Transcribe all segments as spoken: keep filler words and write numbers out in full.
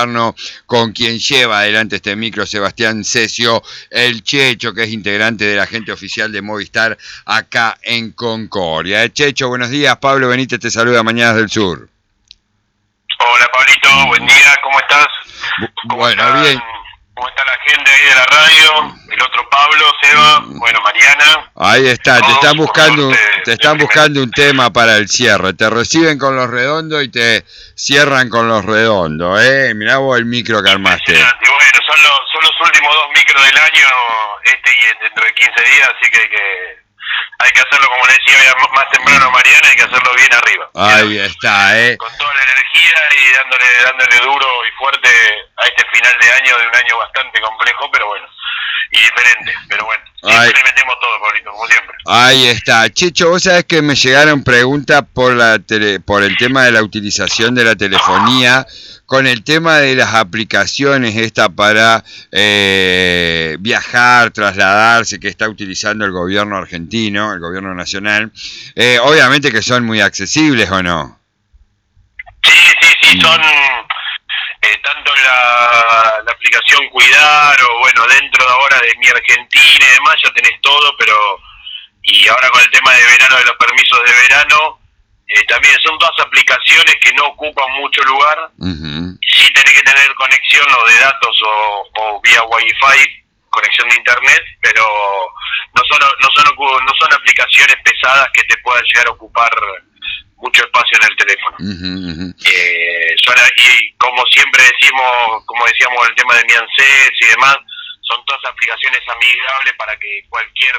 con quien lleva adelante este micro, Sebastián Cesio, el Checho, que es integrante de la gente oficial de Movistar acá en Concordia. Eh, Checho, buenos días. Pablo Benítez te saluda, Mañanas del Sur. Hola, Pablito, buen día, ¿cómo estás? ¿Cómo bueno, están? bien. ¿Cómo está la gente ahí de la radio? El otro Pablo, Seba, bueno, Mariana. Ahí está, te Todos, están buscando, por suerte, te están de buscando un tema para el cierre. Te reciben con los redondos y te cierran con los redondos, ¿eh? Mirá vos el micro que armaste. Y bueno, son los, son los últimos dos micros del año, este y dentro de quince días, así que hay que, hay que hacerlo, como le decía más temprano a Mariana, hay que hacerlo bien arriba. Ahí bien, está, ¿eh? Con toda la energía y dándole, dándole duro y fuerte a este final de año, de un año bastante complejo, pero bueno, y diferente, pero bueno, siempre Ahí. le metemos todo, Pablito, como siempre. Ahí está. Checho, vos sabés que me llegaron preguntas por la tele, por el tema de la utilización de la telefonía, con el tema de las aplicaciones esta para eh, viajar, trasladarse, que está utilizando el gobierno argentino, el gobierno nacional. Eh, obviamente que son muy accesibles, ¿o no? Sí, sí, sí, son eh, tanto la, la aplicación Cuidar o bueno, dentro de ahora de Mi Argentina y demás ya tenés todo, pero y ahora con el tema de verano, de los permisos de verano, eh, también son dos aplicaciones que no ocupan mucho lugar. Uh-huh. Sí tenés que tener conexión o de datos o, o vía Wi-Fi, conexión de internet, pero no son, no son no son aplicaciones pesadas que te puedan llegar a ocupar mucho espacio en el teléfono. Uh-huh, uh-huh. Eh, son, y como siempre decimos, como decíamos el tema de Mi ANSES y demás, son todas aplicaciones amigables para que cualquier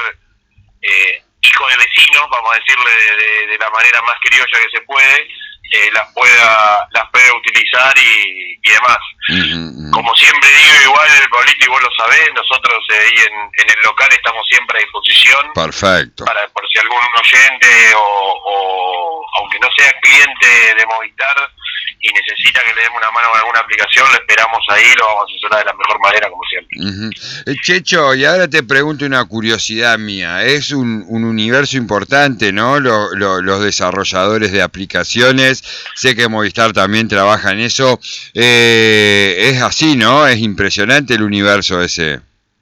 eh, hijo de vecino, vamos a decirle de, de, de la manera más criolla que se puede, eh, las pueda las pueda utilizar y, y demás. Uh-huh. Como siempre digo, igual, Pablito, y vos lo sabés, nosotros eh, ahí en, en el local estamos siempre a disposición. Perfecto. Para, por si algún oyente o, o aunque no sea cliente de Movistar y necesita que le demos una mano con alguna aplicación, lo esperamos ahí, lo vamos a asesorar de la mejor manera, como siempre. Uh-huh. Checho, y ahora te pregunto una curiosidad mía. Es un, un universo importante, ¿no? Lo, lo, los desarrolladores de aplicaciones. Sé que Movistar también trabaja en eso. Eh, es así, ¿no? Es impresionante el universo ese.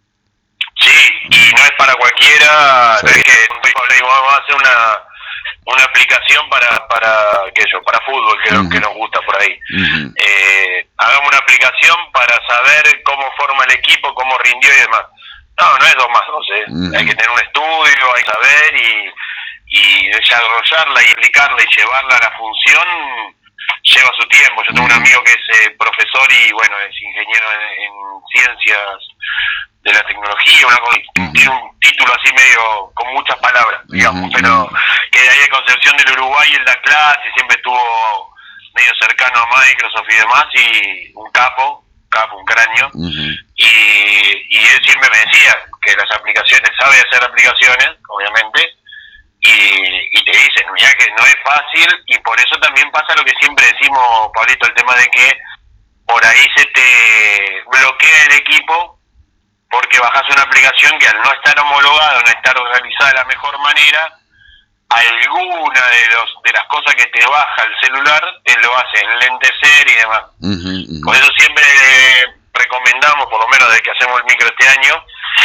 Sí, y no es para cualquiera. Sí. No es que vamos a hacer una una aplicación para para qué yo para fútbol, que es uh-huh. lo que nos gusta por ahí. Uh-huh. Eh, hagamos una aplicación para saber cómo forma el equipo, cómo rindió y demás. No, no es dos más dos, ¿eh? Uh-huh. Hay que tener un estudio, hay que saber y, y desarrollarla y aplicarla y llevarla a la función lleva su tiempo. Yo tengo uh-huh. un amigo que es eh, profesor y bueno, es ingeniero en, en ciencias de la tecnología, una cosa, uh-huh. tiene un título así medio con muchas palabras, digamos, uh-huh. pero que de ahí de Concepción del Uruguay en la clase siempre estuvo medio cercano a Microsoft y demás, y un capo, capo, un cráneo, uh-huh. y, y él siempre me decía que las aplicaciones, sabe hacer aplicaciones, obviamente, y, y te dicen, mira que no es fácil, y por eso también pasa lo que siempre decimos, Pablito, el tema de que por ahí se te bloquea el equipo, porque bajás una aplicación que al no estar homologada, no estar realizada de la mejor manera, alguna de los de las cosas que te baja el celular te lo hace enlentecer y demás. Uh-huh, uh-huh. Por eso siempre eh, recomendamos, por lo menos desde que hacemos el micro este año,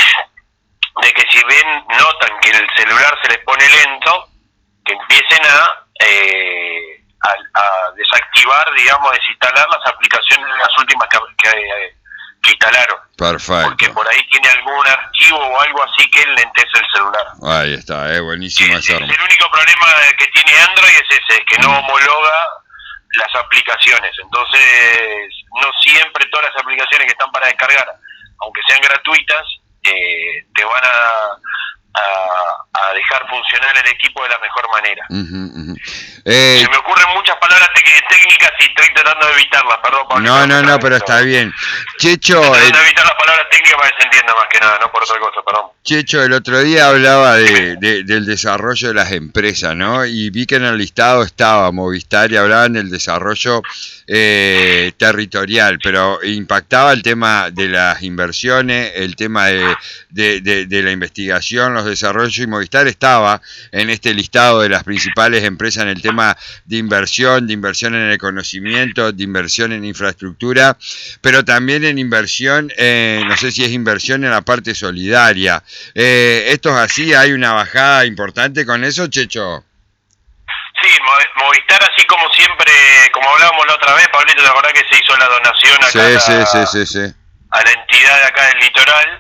de que si ven, notan que el celular se les pone lento, que empiecen a, eh, a, a desactivar, digamos, desinstalar las aplicaciones, las últimas que, que eh, que instalaron. Perfecto. Porque por ahí tiene algún archivo o algo así que lentece el celular. Ahí está, es eh, buenísimo. Es, es el único problema que tiene Android es ese, es que no homologa las aplicaciones. Entonces, no siempre todas las aplicaciones que están para descargar, aunque sean gratuitas, eh, te van a, a, a dejar funcionar el equipo de la mejor manera. Uh-huh, uh-huh. Eh, Se me ocurren muchas palabras te- técnicas y estoy tratando de evitarlas, perdón, Pablo. No, no, no, pero está bien. Checho... Estoy tratando de evitar las palabras técnicas para que se entienda más que nada, no por otra cosa, perdón. Checho, el otro día hablaba de, de, del desarrollo de las empresas, ¿no? Y vi que en el listado estaba Movistar y hablaban del desarrollo eh, territorial, pero impactaba el tema de las inversiones, el tema de, de, de, de la investigación, los desarrollos, y Movistar Movistar estaba en este listado de las principales empresas en el tema de inversión, de inversión en el conocimiento, de inversión en infraestructura, pero también en inversión, eh, no sé si es inversión en la parte solidaria. Eh, ¿Esto es así? ¿Hay una bajada importante con eso, Checho? Sí, Movistar, así como siempre, como hablábamos la otra vez, Pablito, ¿te acordás que se hizo la donación acá sí, a, la, sí, sí, sí, sí. a la entidad de acá del litoral?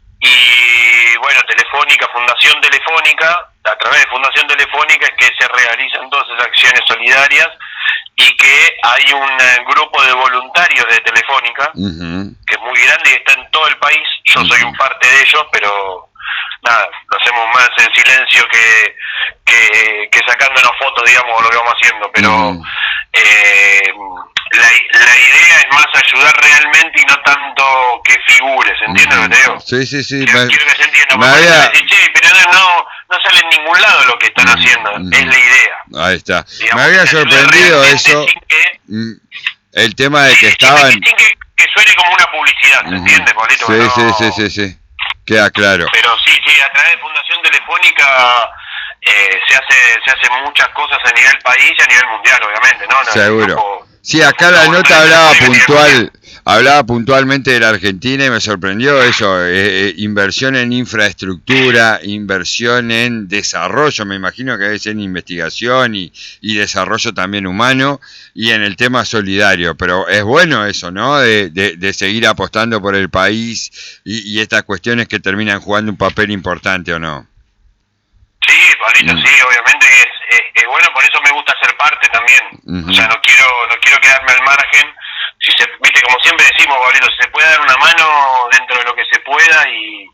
Y bueno, Telefónica, Fundación Telefónica, a través de Fundación Telefónica es que se realizan todas esas acciones solidarias y que hay un uh, grupo de voluntarios de Telefónica, uh-huh. que es muy grande y está en todo el país. Yo uh-huh. soy un parte de ellos, pero nada, lo hacemos más en silencio que, que, que sacándonos fotos, digamos, lo que vamos haciendo, pero uh-huh. eh, la, la idea es más ayudar realmente y no tanto que figures, ¿entiendes lo que te digo? Sí, sí, sí. Quiero, me, quiero que se entienda, me porque había... decir, che, pero no, no sale en ningún lado lo que están uh-huh. haciendo, uh-huh. es la idea. Ahí está. Digamos, me había sorprendido eso, que, el tema de que sin estaban... Sin que, que suene como una publicidad, ¿se uh-huh. entiende, Pablito? Sí, no... sí, sí, sí, sí. Queda claro. Pero sí, sí, a través de Fundación Telefónica eh, se hace se hacen muchas cosas a nivel país y a nivel mundial, obviamente, ¿no? no Seguro. Poco, sí, acá la nota hablaba puntual, hablaba puntualmente de la Argentina y me sorprendió eso, eh, eh, inversión en infraestructura, inversión en desarrollo, me imagino que debe ser en investigación y, y desarrollo también humano y en el tema solidario, pero es bueno eso, ¿no? De, de, de seguir apostando por el país y, y estas cuestiones que terminan jugando un papel importante, ¿o no? Sí, Pablito, mm. sí, obviamente es, es, es bueno, por eso me gusta ser parte también. Uh-huh. O sea, no quiero no quiero quedarme al margen. Si se, viste, como siempre decimos, Pablito, se puede dar una mano dentro de lo que se pueda y,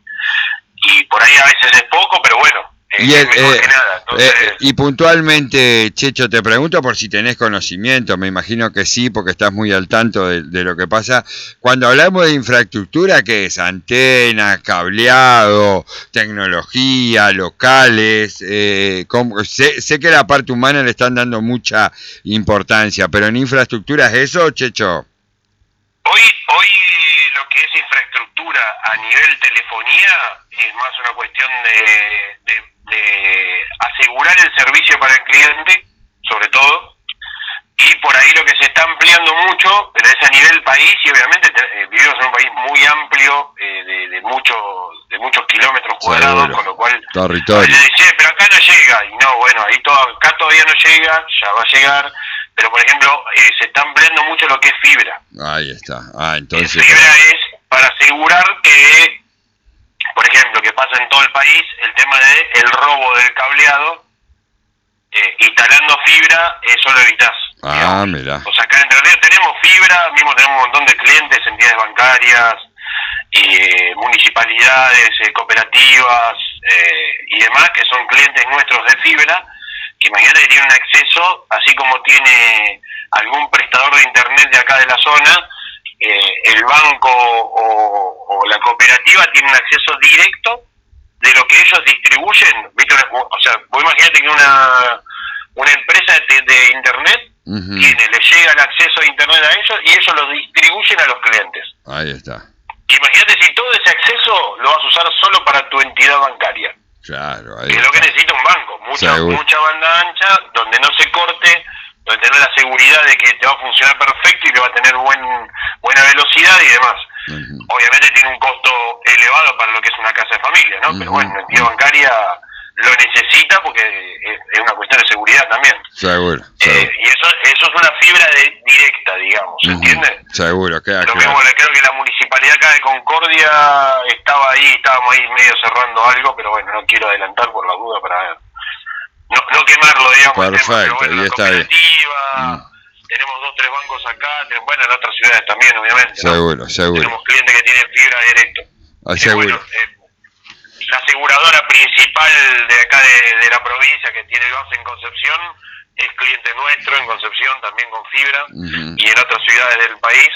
y por ahí a veces es poco, pero bueno, y, el, es mejor eh, que nada. Entonces... eh, y puntualmente, Checho, te pregunto por si tenés conocimiento, me imagino que sí, porque estás muy al tanto de, de lo que pasa. Cuando hablamos de infraestructura, ¿qué es? Antenas, cableado, tecnología, locales, eh, como, sé, sé que la parte humana le están dando mucha importancia, pero en infraestructura ¿es eso, Checho? Hoy, hoy lo que es infraestructura a nivel telefonía es más una cuestión de, de, de asegurar el servicio para el cliente, sobre todo, y por ahí lo que se está ampliando mucho, pero es a nivel país y obviamente eh, vivimos en un país muy amplio, eh, de, de, mucho, de muchos kilómetros cuadrados, con lo cual territorio. Le dice, pero acá no llega, y no, bueno, ahí todo, acá todavía no llega, ya va a llegar. Pero, por ejemplo, eh, se está ampliando mucho lo que es fibra. Ahí está. Ah, entonces... La fibra es para asegurar que, por ejemplo, que pasa en todo el país, el tema de el robo del cableado, eh, instalando fibra, eso lo evitás. Ah, mira. O sea, acá en realidad tenemos fibra, mismo tenemos un montón de clientes, entidades bancarias, eh, municipalidades, eh, cooperativas eh, y demás, que son clientes nuestros de fibra. Imagínate que tiene un acceso, así como tiene algún prestador de internet de acá de la zona, eh, el banco o, o la cooperativa tiene un acceso directo de lo que ellos distribuyen. ¿Viste? O sea, vos imagínate que una, una empresa de, de internet uh-huh. tiene, le llega el acceso a internet a ellos y ellos lo distribuyen a los clientes. Ahí está. Imagínate si todo ese acceso lo vas a usar solo para tu entidad bancaria. Claro, ahí que es lo que necesita un banco, mucha Seguro. mucha banda ancha, donde no se corte, donde tenés la seguridad de que te va a funcionar perfecto y que va a tener buen buena velocidad y demás. Uh-huh. Obviamente tiene un costo elevado para lo que es una casa de familia, ¿no? Uh-huh. Pero bueno, la entidad bancaria lo necesita porque es, es una cuestión de seguridad también. Seguro. Eh, seguro. y eso eso es una fibra de, directa, digamos, ¿se uh-huh. entiende? Seguro, queda Lo claro. mismo, creo que la municipalidad acá de Concordia estaba ahí, estábamos ahí medio cerrando algo, pero bueno, no quiero adelantar por la duda para no, no quemarlo, digamos. Perfecto, tema, pero bueno, y la está bien. Mm. Tenemos dos, tres bancos acá, tenemos, bueno, en otras ciudades también, obviamente. Seguro, ¿no? seguro. Tenemos clientes que tienen fibra directo. Ah, seguro. Bueno, eh, la aseguradora principal de acá de, de la provincia, que tiene base en Concepción, es cliente nuestro en Concepción, también con fibra, uh-huh. y en otras ciudades del país.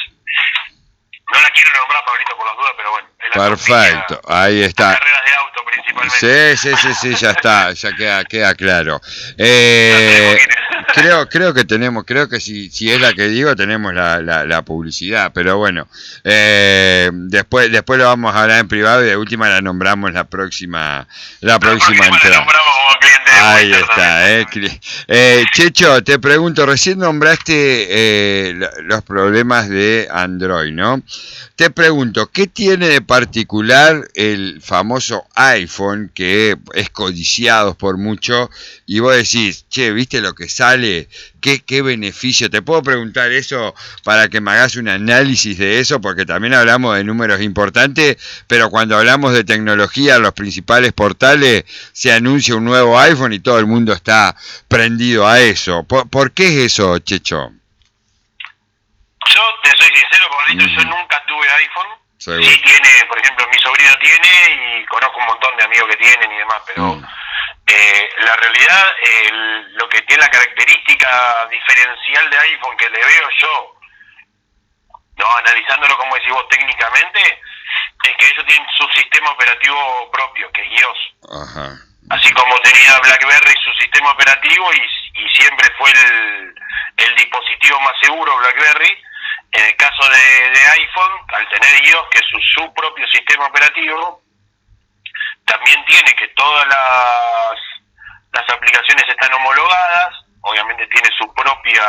No la quiero nombrar, Pablito, por las dudas, pero bueno. Es la perfecto, compañía, ahí está. Carreras de auto principalmente. Sí, sí, sí, sí, ya está, ya queda, queda claro. Eh, creo, creo que tenemos, creo que si, si es la que digo, tenemos la, la, la publicidad, pero bueno, eh, después, después lo vamos a hablar en privado y de última la nombramos la próxima, la, la próxima entrada. Ahí está, eh. eh, Checho, te pregunto, recién nombraste eh, los problemas de Android, ¿no? Te pregunto, ¿qué tiene de particular el famoso iPhone que es codiciado por mucho? Y vos decís, che, ¿viste lo que sale? ¿Qué, qué beneficio? Te puedo preguntar eso para que me hagas un análisis de eso, porque también hablamos de números importantes, pero cuando hablamos de tecnología, los principales portales, se anuncia un nuevo iPhone y todo el mundo está prendido a eso. ¿Por, ¿por qué es eso, Checho? Yo te soy sincero, Pablito, uh-huh. yo nunca tuve iPhone. Seguro. Sí tiene, por ejemplo, mi sobrino tiene y conozco un montón de amigos que tienen y demás, pero uh-huh. eh, la realidad, eh, lo que tiene la característica diferencial de iPhone que le veo yo, no analizándolo como decís vos técnicamente, es que ellos tienen su sistema operativo propio, que es iOS. Ajá. Así como tenía BlackBerry su sistema operativo y, y siempre fue el, el dispositivo más seguro BlackBerry, en el caso de, de iPhone, al tener iOS, que es su, su propio sistema operativo, también tiene que todas las, las aplicaciones están homologadas, obviamente tiene su propia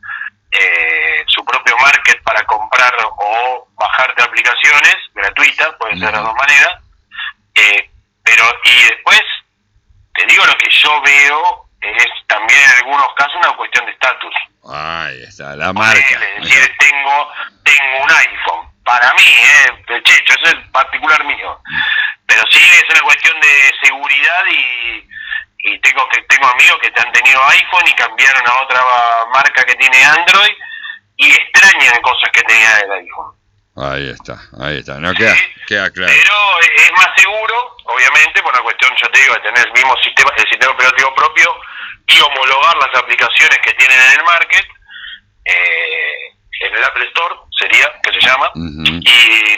eh, su propio market para comprar o bajarte aplicaciones gratuitas, puede ser de las dos maneras, eh, pero y después te digo lo que yo veo es también en algunos casos una cuestión de estatus. Ahí está, la marca. Es decir, tengo, tengo un iPhone. Para mí, eh, Checho, eso es particular mío. Pero sí es una cuestión de seguridad y, y tengo que tengo amigos que han tenido iPhone y cambiaron a otra marca que tiene Android y extrañan cosas que tenía el iPhone. Ahí está, ahí está, no queda, sí, queda claro. Pero es más seguro, obviamente, por la cuestión, yo te digo, de tener el mismo sistema, el sistema operativo propio y homologar las aplicaciones que tienen en el market, eh, en el Apple Store sería, que se llama, uh-huh. y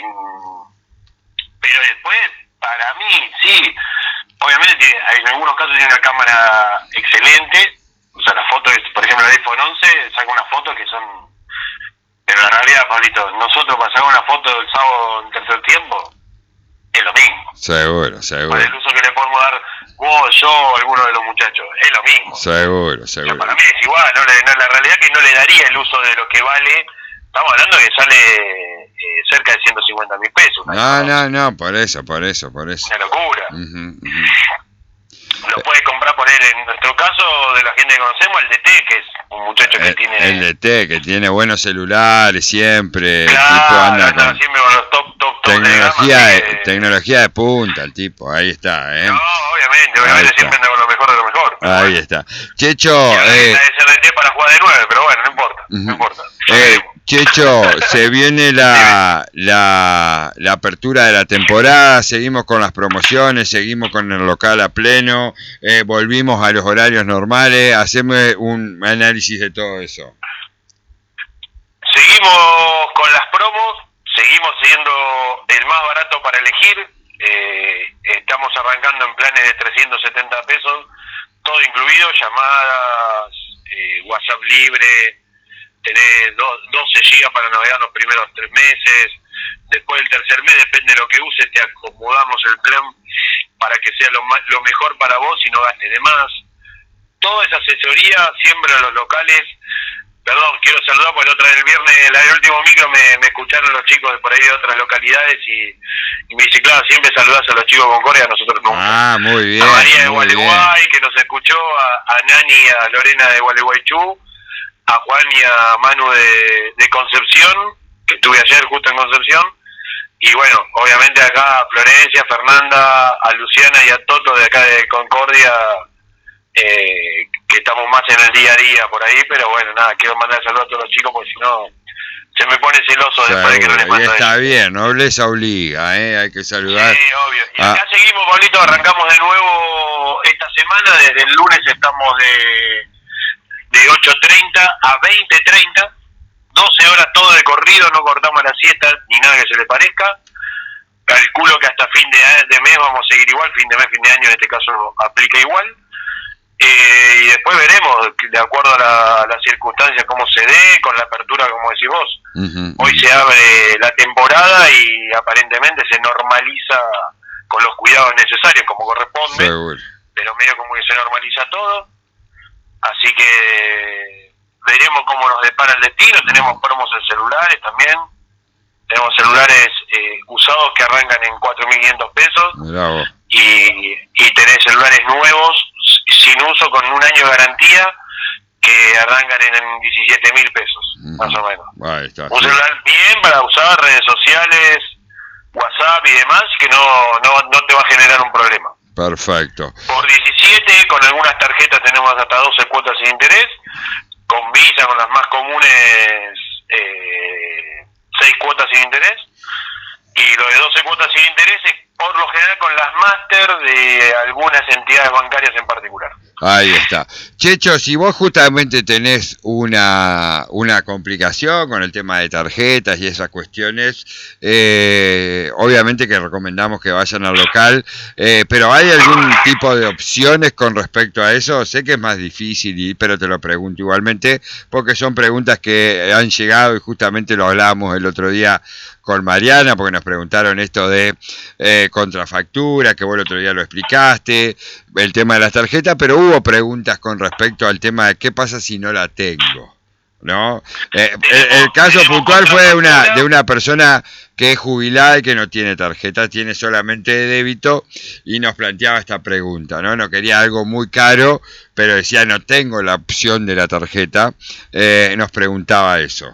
pero después, para mí, sí, obviamente tiene, en algunos casos tiene una cámara excelente, o sea, las fotos, por ejemplo, el iPhone once saca unas fotos que son... Pero la realidad, Pablito, nosotros para sacar una foto del sábado en tercer tiempo, es lo mismo. Seguro, seguro. Para el uso que le podemos dar vos, yo o alguno de los muchachos, es lo mismo. Seguro, seguro. O sea, para mí es igual, no, le, no, la realidad es que no le daría el uso de lo que vale. Estamos hablando de que sale eh, cerca de ciento cincuenta mil pesos. No, no, no, por eso, por eso, por eso. Una locura. Uh-huh, uh-huh. Lo puedes comprar, poner en nuestro caso, de la gente que conocemos, el D T, que es un muchacho que el, tiene... El D T, que tiene buenos celulares siempre. Claro, el tipo anda anda con siempre con los top, top, top tecnología, de, de, gama, que... tecnología de punta, el tipo, ahí está, ¿eh? No, obviamente, obviamente siempre anda con lo mejor de lo mejor. Ahí bueno. está. Checho... Eh, ese D T para jugar de nueve, pero bueno, no importa, uh-huh. no importa. Eh, Checho, se viene la, la, la apertura de la temporada, seguimos con las promociones, seguimos con el local a pleno, eh, volvimos a los horarios normales, haceme un análisis de todo eso. Seguimos con las promos, seguimos siendo el más barato para elegir, eh, estamos arrancando en planes de trescientos setenta pesos, todo incluido, llamadas, eh, WhatsApp libre, tenés doce gigas para navegar los primeros tres meses, después del tercer mes, depende de lo que uses, te acomodamos el plan para que sea lo, más, lo mejor para vos y no gastes de más. Toda esa asesoría siempre a los locales. Perdón, quiero saludar porque otra vez el viernes, el último micro, me, me escucharon los chicos de por ahí de otras localidades y, y me dice, claro, siempre saludás a los chicos con Concordia, a nosotros nunca. Ah, muy bien. A María de Gualeguay, que nos escuchó, a, a Nani y a Lorena de Gualeguaychú, a Juan y a Manu de, de Concepción, que estuve ayer justo en Concepción, y bueno, obviamente acá a Florencia, a Fernanda, a Luciana y a Toto de acá de Concordia, eh, que estamos más en el día a día por ahí, pero bueno, nada, quiero mandar saludos a todos los chicos porque si no se me pone celoso Seguro, después de que no les mando. Y está bien, nobleza obliga, ¿eh? Hay que saludar. Sí, obvio. Y ah. acá seguimos, Pablito, arrancamos de nuevo esta semana, desde el lunes estamos de... de ocho treinta a veinte treinta, doce horas todo de corrido, no cortamos la siesta ni nada que se le parezca. Calculo que hasta fin de, de mes vamos a seguir igual, fin de mes, fin de año en este caso aplica igual. Eh, y después veremos, de acuerdo a la, a las circunstancias, cómo se dé, con la apertura, como decís vos. Uh-huh, Hoy uh-huh. se abre la temporada y aparentemente se normaliza con los cuidados necesarios, como corresponde, Seguro. Pero medio como que se normaliza todo. Así que veremos cómo nos depara el destino. Tenemos promos en celulares también. Tenemos celulares eh, usados que arrancan en cuatro mil quinientos pesos. Y, y tenés celulares nuevos sin uso con un año de garantía que arrancan en diecisiete mil pesos, mm. más o menos. Ahí está, un sí. celular bien para usar redes sociales, WhatsApp y demás, que no, no, no te va a generar un problema. Perfecto. Por diecisiete, con algunas tarjetas tenemos hasta doce cuotas sin interés, con Visa, con las más comunes, eh, seis cuotas sin interés, y lo de doce cuotas sin interés es por lo general con las máster de algunas entidades bancarias en particular. Ahí está. Checho, si vos justamente tenés una, una complicación con el tema de tarjetas y esas cuestiones, eh, obviamente que recomendamos que vayan al local, eh, pero ¿hay algún tipo de opciones con respecto a eso? Sé que es más difícil, y, pero te lo pregunto igualmente, porque son preguntas que han llegado y justamente lo hablábamos el otro día con Mariana, porque nos preguntaron esto de eh, contrafactura, que vos el otro día lo explicaste, el tema de las tarjetas, pero hubo preguntas con respecto al tema de qué pasa si no la tengo, ¿no? Eh, el, el caso puntual fue de una, de una persona que es jubilada y que no tiene tarjeta, tiene solamente débito, y nos planteaba esta pregunta, ¿no? No quería algo muy caro, pero decía, no tengo la opción de la tarjeta, eh, nos preguntaba eso.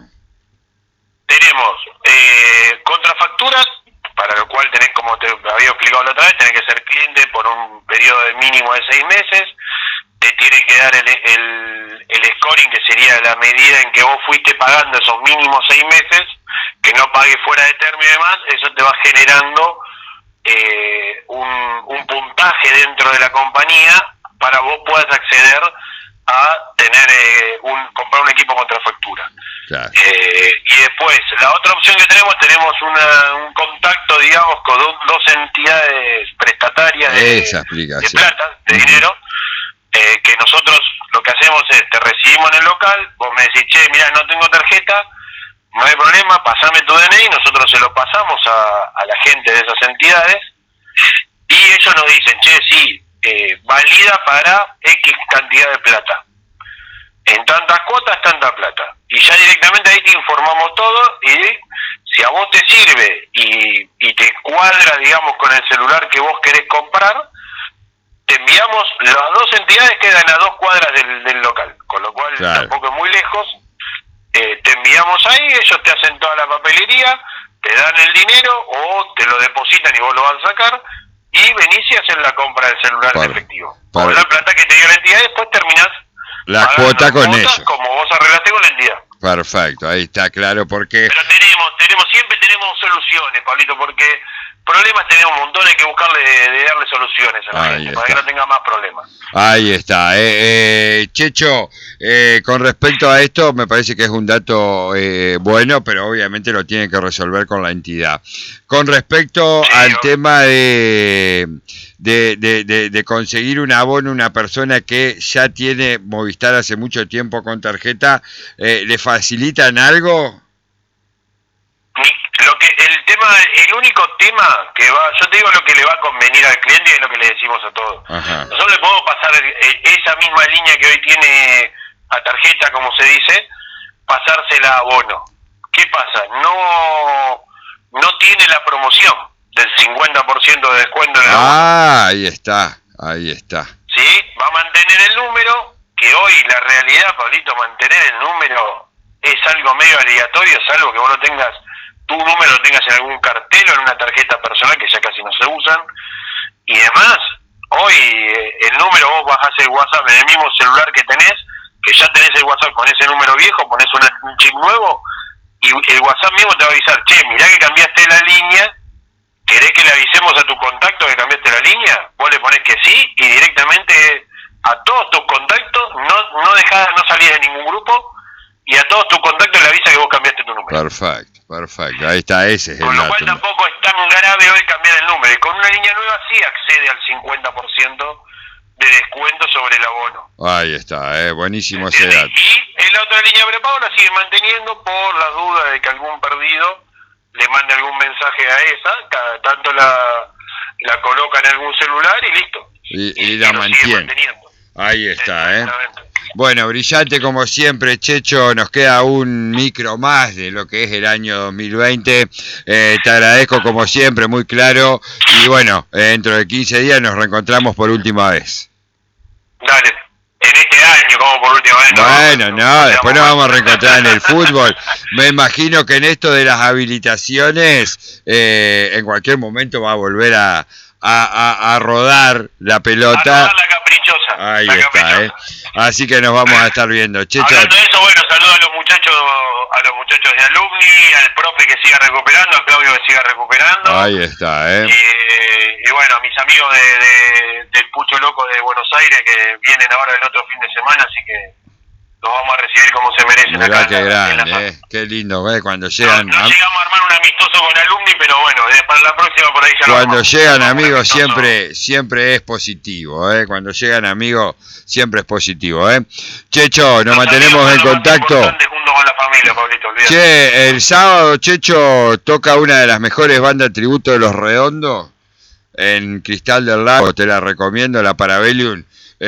Tenemos eh, contrafacturas, para lo cual tenés, como te había explicado la otra vez, tenés que ser cliente por un periodo de mínimo de seis meses, te tiene que dar el, el, el scoring, que sería la medida en que vos fuiste pagando esos mínimos seis meses, que no pagues fuera de término y demás, eso te va generando eh, un, un puntaje dentro de la compañía para vos puedas acceder a tener eh, un comprar un equipo contrafactura. Claro. Eh, y después, la otra opción que tenemos, tenemos una, un contacto, digamos, con do, dos entidades prestatarias de, de plata, de uh-huh. dinero, eh, que nosotros lo que hacemos es, te recibimos en el local, vos me decís, che, mirá, no tengo tarjeta, no hay problema, pasame tu D N I, nosotros se lo pasamos a, a la gente de esas entidades, y ellos nos dicen, che, sí, eh, valida para X cantidad de plata. En tantas cuotas, tanta plata. Y ya directamente ahí te informamos todo, y si a vos te sirve y, y te cuadra, digamos, con el celular que vos querés comprar, te enviamos, las dos entidades quedan a dos cuadras del, del local, con lo cual claro. tampoco es muy lejos, eh, te enviamos ahí, ellos te hacen toda la papelería, te dan el dinero o te lo depositan y vos lo vas a sacar, y venís y haces la compra del celular para, en efectivo. Para. Con la plata que te dio la entidad, y después terminás la cuota con eso, como vos arreglaste con la entidad. Perfecto, ahí está claro, porque... Pero tenemos, tenemos siempre tenemos soluciones, Pablito, porque problemas tenemos un montón, hay que buscarle, de, de darle soluciones a la gente, para que no tenga más problemas. Ahí está. Eh, eh, Checho, eh, con respecto a esto, me parece que es un dato eh, bueno, pero obviamente lo tiene que resolver con la entidad. Con respecto sí, al yo. tema de... De, de, de, de conseguir un abono, una persona que ya tiene Movistar hace mucho tiempo con tarjeta, eh, ¿le facilitan algo? Lo que el tema, el único tema que va, yo te digo lo que le va a convenir al cliente y es lo que le decimos a todos. Ajá. Nosotros le podemos pasar el, el, esa misma línea que hoy tiene a tarjeta, como se dice, pasársela a abono. ¿Qué pasa? No, no tiene la promoción del cincuenta por ciento de descuento en el Ah, ahí está, ahí está. Sí, va a mantener el número, que hoy la realidad, Pablito, mantener el número es algo medio aleatorio, salvo que vos lo tengas, tu número lo tengas en algún cartel o en una tarjeta personal, que ya casi no se usan, y demás, hoy eh, el número vos bajás el WhatsApp en el mismo celular que tenés, que ya tenés el WhatsApp con ese número viejo, ponés una, un chip nuevo, y el WhatsApp mismo te va a avisar, che, mirá que cambiaste la línea, ¿querés que le avisemos a tu contacto que cambiaste la línea? Vos le ponés que sí y directamente a todos tus contactos, no no dejás, no salís de ningún grupo, y a todos tus contactos le avisa que vos cambiaste tu número. Perfecto, perfecto, ahí está, ese es el Con lo dato. cual tampoco es tan grave hoy cambiar el número, y con una línea nueva sí accede al cincuenta por ciento de descuento sobre el abono. Ahí está, eh, buenísimo ese dato. Y en la otra línea prepago la sigue manteniendo por la duda de que algún perdido le mande algún mensaje a esa, cada tanto la, la coloca en algún celular y listo. Y, y, y la lo mantiene. sigue manteniendo. Ahí está, eh. Bueno, brillante como siempre, Checho, nos queda un micro más de lo que es el año dos mil veinte. Eh, te agradezco como siempre, muy claro. Y bueno, eh, dentro de quince días nos reencontramos por última vez. Dale, en este año, como por última vez. Bueno, no, no, después nos vamos a reencontrar en el fútbol. Me imagino que en esto de las habilitaciones, eh, en cualquier momento va a volver a, a, a, a rodar la pelota. A rodar la caprichosa. Ahí la está, caprichosa. ¿eh? Así que nos vamos a estar viendo. Checho. Hablando de eso, bueno, saludo a los muchachos, a los muchachos de Alumni, al profe que siga recuperando, a Claudio que siga recuperando. Ahí está, ¿eh? Eh, y bueno, a mis amigos de, de, del Pucho Loco de Buenos Aires que vienen ahora el otro fin de semana, así que los vamos a recibir como se merecen. Mirá acá. Qué en la, grande, en la eh. Qué lindo, ¿eh? Cuando llegan... No, no llegamos a armar un amistoso con Alumni, pero bueno, para la próxima por ahí ya lo Cuando armamos. llegan amigos siempre siempre es positivo, ¿eh? Cuando llegan amigos siempre es positivo, ¿eh? Checho, nos mantenemos en contacto. Junto con la familia, Pablito, olvídate. Che, el sábado Checho toca una de las mejores bandas tributo de Los Redondos en Cristal del Lago, te la recomiendo, la Parabellum.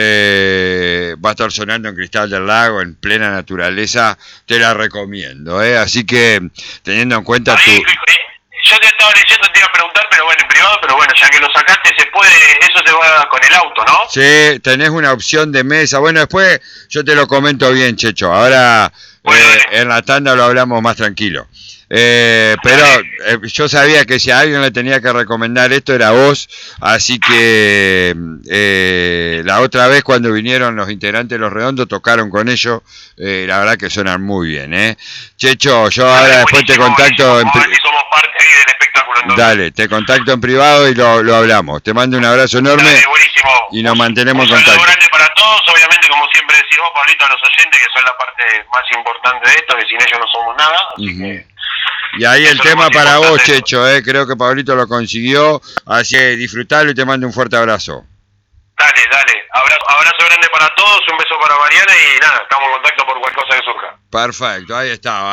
Eh, va a estar sonando en Cristal del Lago en plena naturaleza, te la recomiendo, ¿eh? Así que teniendo en cuenta ahí, tu... Yo te estaba leyendo, te iba a preguntar, pero bueno, en privado, pero bueno, ya que lo sacaste, se puede, eso se va con el auto, ¿no? Sí, tenés una opción de mesa. Bueno, después yo te lo comento bien, Checho. Ahora bueno, eh, en la tanda lo hablamos más tranquilo. Eh, pero eh, yo sabía que si a alguien le tenía que recomendar esto era vos, así que eh, la otra vez cuando vinieron los integrantes de Los Redondos tocaron con ellos, eh, la verdad que suenan muy bien, ¿eh? Checho, yo ahora dale, después te contacto en pri- somos parte ahí del espectáculo, entonces. Dale, te contacto en privado y lo, lo hablamos. Te mando un abrazo enorme. Dale, buenísimo. Y nos mantenemos un en contacto. Un saludo grande para todos, obviamente, como siempre decís vos, Pablito, a los oyentes, que son la parte más importante de esto, que sin ellos no somos nada, así uh-huh. que... Y ahí el tema para vos, Checho, eh, creo que Pablito lo consiguió, así que disfrutalo y te mando un fuerte abrazo. Dale, dale, abrazo, abrazo grande para todos, un beso para Mariana y nada, estamos en contacto por cualquier cosa que surja. Perfecto, ahí está.